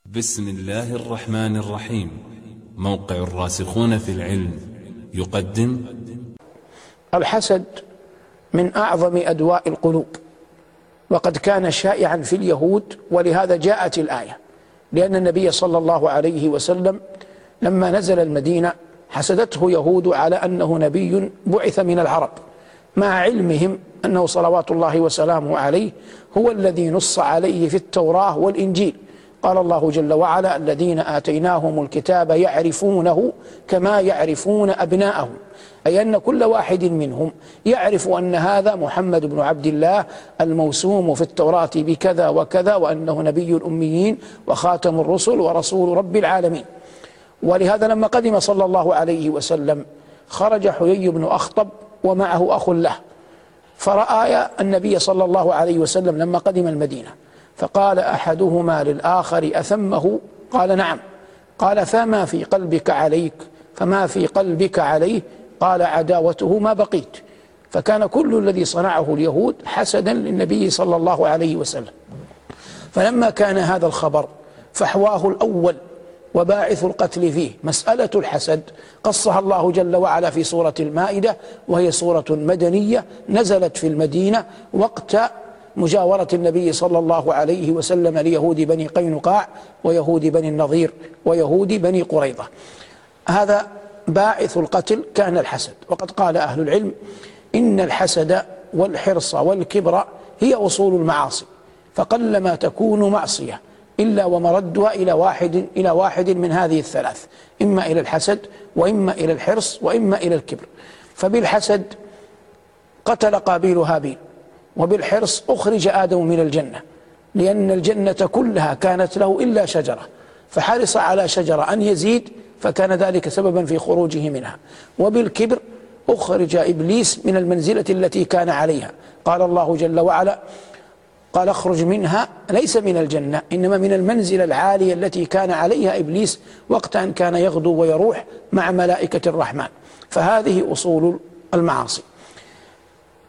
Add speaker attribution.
Speaker 1: بسم الله الرحمن الرحيم. موقع الراسخون في العلم يقدم.
Speaker 2: الحسد من أعظم أدواء القلوب، وقد كان شائعا في اليهود، ولهذا جاءت الآية، لأن النبي صلى الله عليه وسلم لما نزل المدينة حسدته يهود على أنه نبي بعث من العرب، مع علمهم أنه صلوات الله وسلامه عليه هو الذي نص عليه في التوراة والإنجيل. قال الله جل وعلا: الذين آتيناهم الكتاب يعرفونه كما يعرفون أبناءهم، أي أن كل واحد منهم يعرف أن هذا محمد بن عبد الله الموسوم في التوراة بكذا وكذا، وأنه نبي الأميين وخاتم الرسل ورسول رب العالمين. ولهذا لما قدم صلى الله عليه وسلم خرج حيي بن أخطب ومعه أخ له، فرأى النبي صلى الله عليه وسلم لما قدم المدينة، فقال أحدهما للآخر: أثمه؟ قال: نعم. قال: فما في قلبك عليه؟ قال: عداوته ما بقيت. فكان كل الذي صنعه اليهود حسدا للنبي صلى الله عليه وسلم. فلما كان هذا الخبر فحواه الأول وباعث القتل فيه مسألة الحسد، قصها الله جل وعلا في سورة المائدة، وهي سورة مدنية نزلت في المدينة وقت مجاورة النبي صلى الله عليه وسلم ليهود بني قينقاع ويهود بني النضير ويهود بني قريظة. هذا باعث القتل كان الحسد. وقد قال أهل العلم: إن الحسد والحرص والكبر هي أصول المعاصي، فقلما تكون معصية إلا ومردها إلى واحد من هذه الثلاث، إما إلى الحسد، وإما إلى الحرص، وإما إلى الكبر. فبالحسد قتل قابيل هابيل، وبالحرص أخرج آدم من الجنة، لأن الجنة كلها كانت له إلا شجرة، فحرص على شجرة أن يزيد، فكان ذلك سببا في خروجه منها. وبالكبر أخرج إبليس من المنزلة التي كان عليها، قال الله جل وعلا: قال: اخرج منها، ليس من الجنة، إنما من المنزلة العالية التي كان عليها إبليس وقت أن كان يغدو ويروح مع ملائكة الرحمن. فهذه أصول المعاصي.